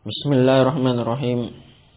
Bismillahirrahmanirrahim.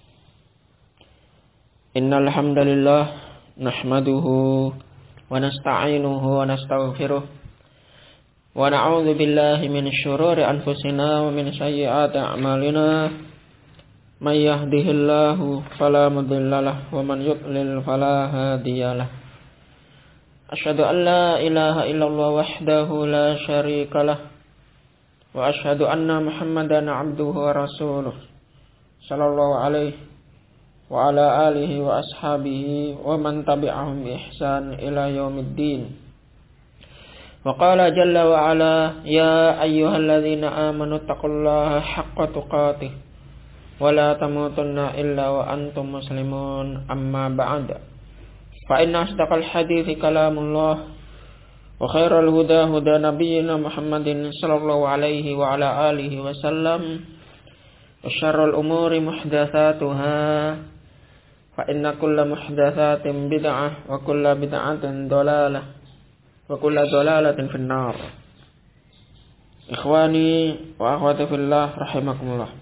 Innal hamdalillah nahmaduhu wa nasta'inuhu wa nastaghfiruh wa na'udzu billahi min syururi anfusina wa min sayyiati a'malina. May yahdihillahu fala mudhillalah wa man yudlil fala hadiyalah. Asyhadu an la ilaha illallah wahdahu la syarikalah wa asyhadu anna Muhammadan abduhu wa rasuluh sallallahu alaihi wa ala alihi wa ashabihi wa man tabi'ahum bi ihsan ila yaumiddin. Wa qala jalla wa ala ya ayyuhalladzina amanu taqullaha haqqa tuqatih wa la tamutunna illa wa antum muslimun, amma ba'd. Fa inna asdaqal hadithi kalamullah wa khairal huda huda nabiyyina Muhammadin sallallahu alaihi wa ala alihi wa sallam, wa syarrul umuri muhdatsatuha, fa inna kulla muhdatsatin bid'ah wa kulla bid'atin dhalalah wa kulla dhalalatin finnar. Ikhwani wa akhwati fillah rahimakumullah.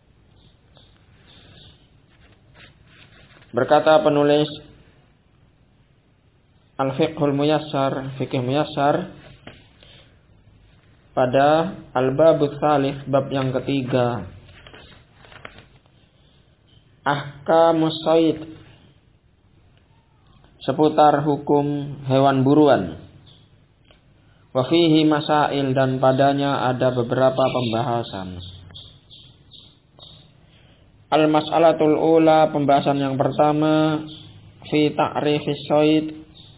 Berkata penulis Al-Fiqhul Muyassar, Fikih Muyassar, pada Al-Babus Tsalits, bab yang ketiga, Ahkamus Shayd, seputar hukum hewan buruan. Wa fihi masail, dan padanya ada beberapa pembahasan. Al-mas'alatul ula, pembahasan yang pertama, fi ta'rifis shayd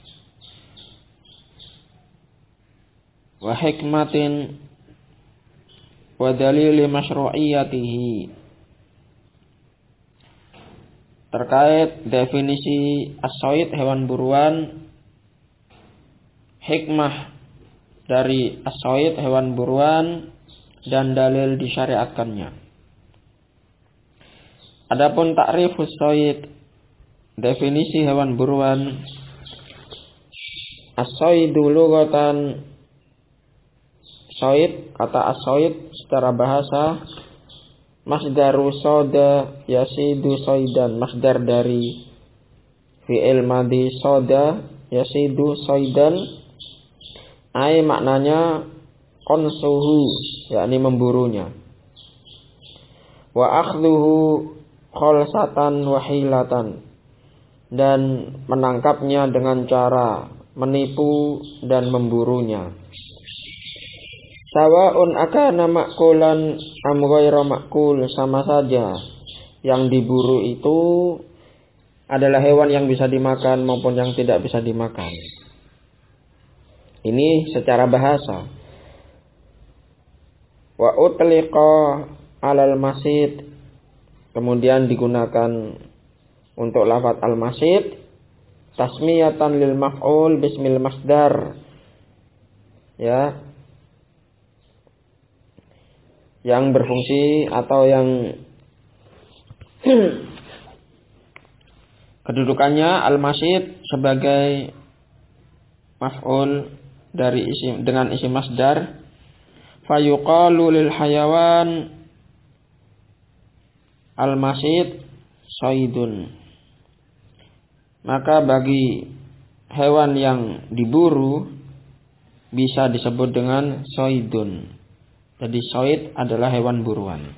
wa hikmatin wa dalili masyru'iyatihi, terkait definisi as-shayd, hewan buruan, hikmah dari as-shayd, hewan buruan, dan dalil disyariatkannya. Adapun ta'rifus shayd, definisi hewan buruan, as-shaydu lughatan, shayd, kata as-shayd secara bahasa, masdaru soda yasidu shaydan, masdar dari fi'il madhi soda yasidu shaydan, ai maknanya qansuhu, yakni memburunya, wa akhdhuhu kholsatan wa hilatan, dan menangkapnya dengan cara menipu dan memburunya. Sawa'un akana ma'kulan am ghairu ma'kul, sama saja yang diburu itu adalah hewan yang bisa dimakan maupun yang tidak bisa dimakan. Ini secara bahasa. Wa utliqa 'alal masid, kemudian digunakan untuk lafaz al-masid tasmiyatan lil maf'ul bismil masdar, ya, yang berfungsi atau yang kedudukannya al-masid sebagai maf'ul dari isim, dengan isim masdar. Fayuqalu lil hayawan al-masid shaydun, maka bagi hewan yang diburu bisa disebut dengan shaydun. Jadi shayd adalah hewan buruan.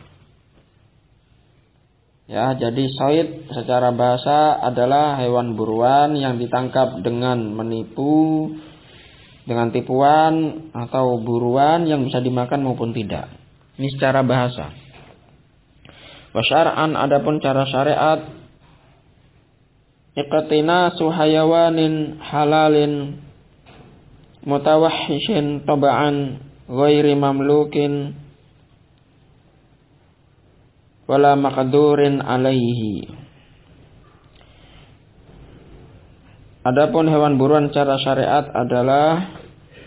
Ya, jadi shayd secara bahasa adalah hewan buruan yang ditangkap dengan menipu, dengan tipuan atau buruan yang bisa dimakan maupun tidak. Ini secara bahasa. Wa syar'an, adapun cara syariat, iqtinasu hayawanin halalin mutawahhishin tab'an ghairi mamlukin wala maqdurin alaihi. Adapun hewan buruan secara syariat adalah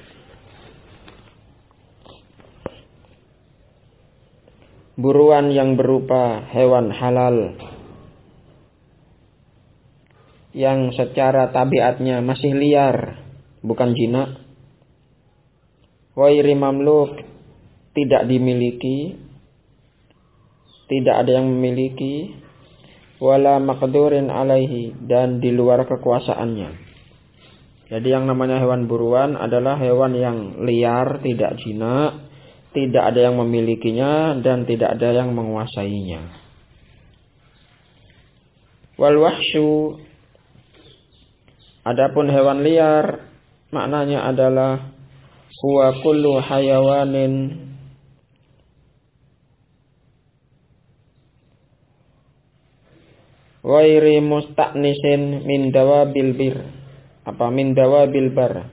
buruan yang berupa hewan halal yang secara tabiatnya masih liar, bukan jinak. Ghairi mamluk, tidak dimiliki, tidak ada yang memiliki, wala maqdurin alaihi, dan di luar kekuasaannya. Jadi yang namanya hewan buruan adalah hewan yang liar, tidak jinak, tidak ada yang memilikinya dan tidak ada yang menguasainya. Wal wahsyu, adapun hewan liar maknanya adalah huwa kullu hayawanin ghairi musta'nisin min dawabil bir, min dawabil bar.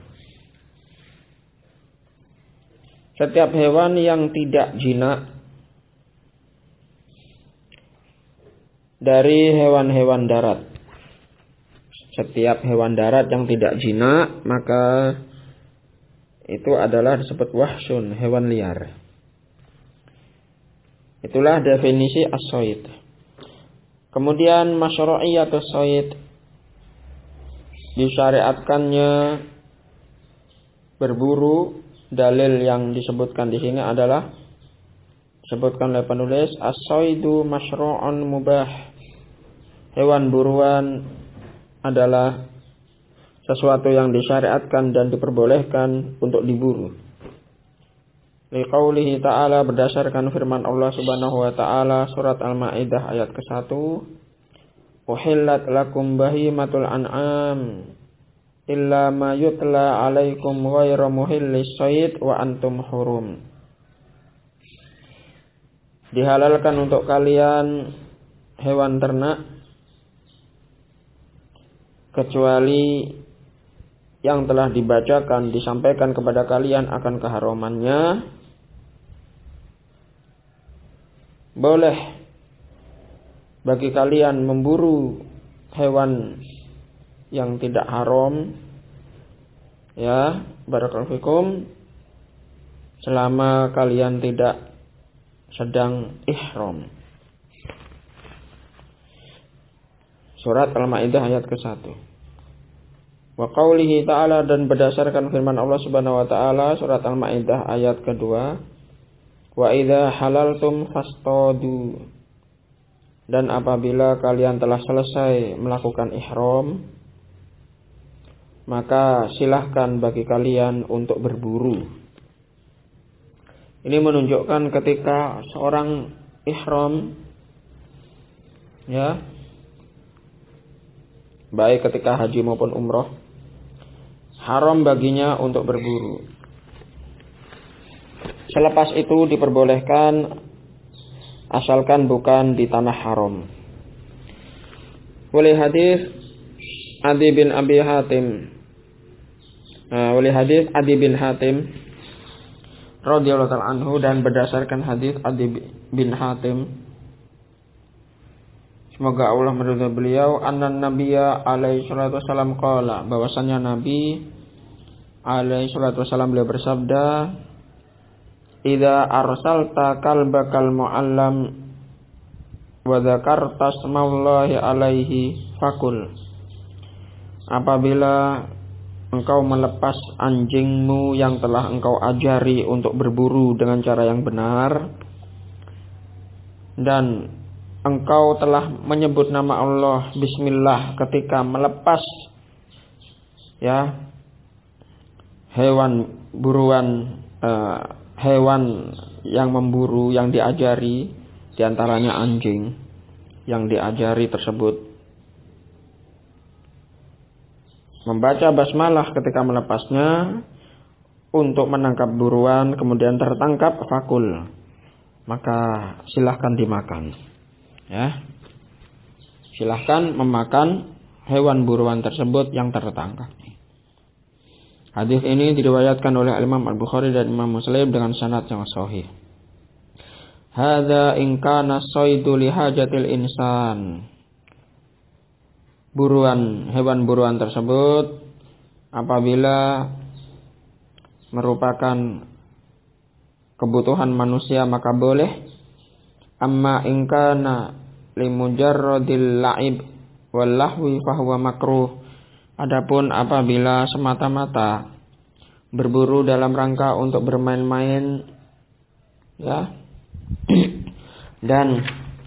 Setiap hewan yang tidak jinak dari hewan-hewan darat. Setiap hewan darat yang tidak jinak, maka itu adalah disebut wahsyun, hewan liar. Itulah definisi as-sayd. Kemudian masyru'iyatus sayd, disyariatkannya berburu. Dalil yang disebutkan di sini adalah disebutkan oleh penulis as-saydu masyru'un mubah. Hewan buruan adalah sesuatu yang disyariatkan dan diperbolehkan untuk diburu. Liqaulihi ta'ala, berdasarkan firman Allah Subhanahu wa ta'ala surat Al-Maidah ayat ke-1, uhillat lakum bahimatul an'am illa ma yutla alaikum ghairu muhillis sayd wa antum hurum. Dihalalkan untuk kalian hewan ternak kecuali yang telah dibacakan, disampaikan kepada kalian akan keharumannya. Boleh bagi kalian memburu hewan yang tidak haram, ya, barakallahu fikum, selama kalian tidak sedang ihram. Surat Al-Maidah ayat ke-1. Wa qaulihi ta'ala, dan berdasarkan firman Allah Subhanahu wa ta'ala surat Al-Maidah ayat kedua, wa idza halaltum fastadu, dan apabila kalian telah selesai melakukan ihram, maka silahkan bagi kalian untuk berburu. Ini menunjukkan ketika seorang ihram, ya, baik ketika haji maupun umroh, haram baginya untuk berburu. Selepas itu diperbolehkan asalkan bukan di tanah haram. Oleh hadis Adi bin Abi Hatim, oleh hadis Adi bin Hatim radhiyallahu ta'ala anhu, dan berdasarkan hadis Adi bin Hatim, semoga Allah meridhai beliau, anna nabiyya alaihi salatu wasallam qala, bahwasanya Nabi alaihi salatu wasallam beliau bersabda, idza arsalta kalbakal muallam wa dzakarta smallahi alaihi fakul, apabila engkau melepas anjingmu yang telah engkau ajari untuk berburu dengan cara yang benar, dan engkau telah menyebut nama Allah bismillah ketika melepas, ya, hewan buruan, hewan yang memburu yang diajari, diantaranya anjing yang diajari tersebut, membaca basmalah ketika melepasnya untuk menangkap buruan, kemudian tertangkap, fakul, maka silahkan dimakan, ya, silahkan memakan hewan buruan tersebut yang tertangkap. Hadis ini diriwayatkan oleh Imam Al-Bukhari dan Imam Muslim dengan sanad yang sahih. Hadza in kana saydu li hajatil insan. Buruan, hewan buruan tersebut apabila merupakan kebutuhan manusia maka boleh. Amma in kana limujarradil la'ib wal lahwi fahuwa makruh. Adapun apabila semata-mata berburu dalam rangka untuk bermain-main, ya, dan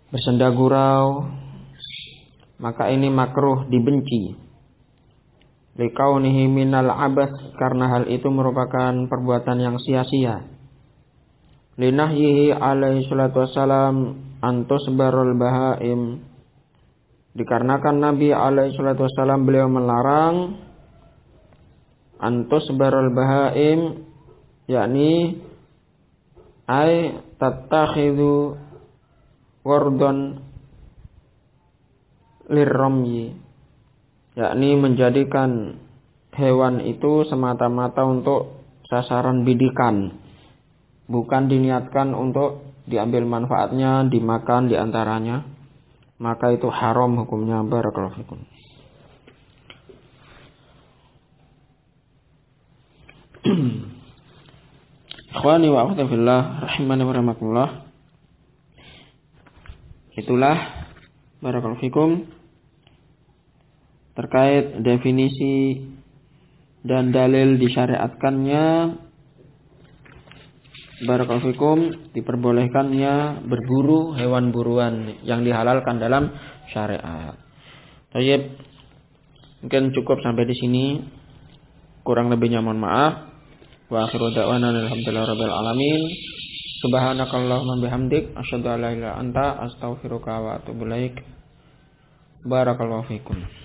bersenda gurau, maka ini makruh, dibenci. Likaunihi minal abas, karena hal itu merupakan perbuatan yang sia-sia. Linahyihi alaihi salatu wassalam antusbarul bahaim, dikarenakan Nabi alaihi salatu wassalam beliau melarang antusbarul bahaim, yakni ay tattakhidhu wardon lirramyi, yakni menjadikan hewan itu semata-mata untuk sasaran bidikan, bukan diniatkan untuk diambil manfaatnya, dimakan diantaranya, maka itu haram hukumnya. Barakallahu fikum. Akhwani wa akhwati fillah rahimani wa rahmatullah. Itulah barakallahu fikum terkait definisi dan dalil disyariatkannya, barakallahu fikum, diperbolehkannya berburu hewan buruan yang dihalalkan dalam syariat. Baik, mungkin cukup sampai di sini. Kurang lebihnya mohon maaf. Wa akhiru da'wana alhamdulillahirabbil alamin. Subhanakallahumma bihamdik asyhadu an la ilaha illa anta astaghfiruka wa atubu ilaik. Barakallahu fikum.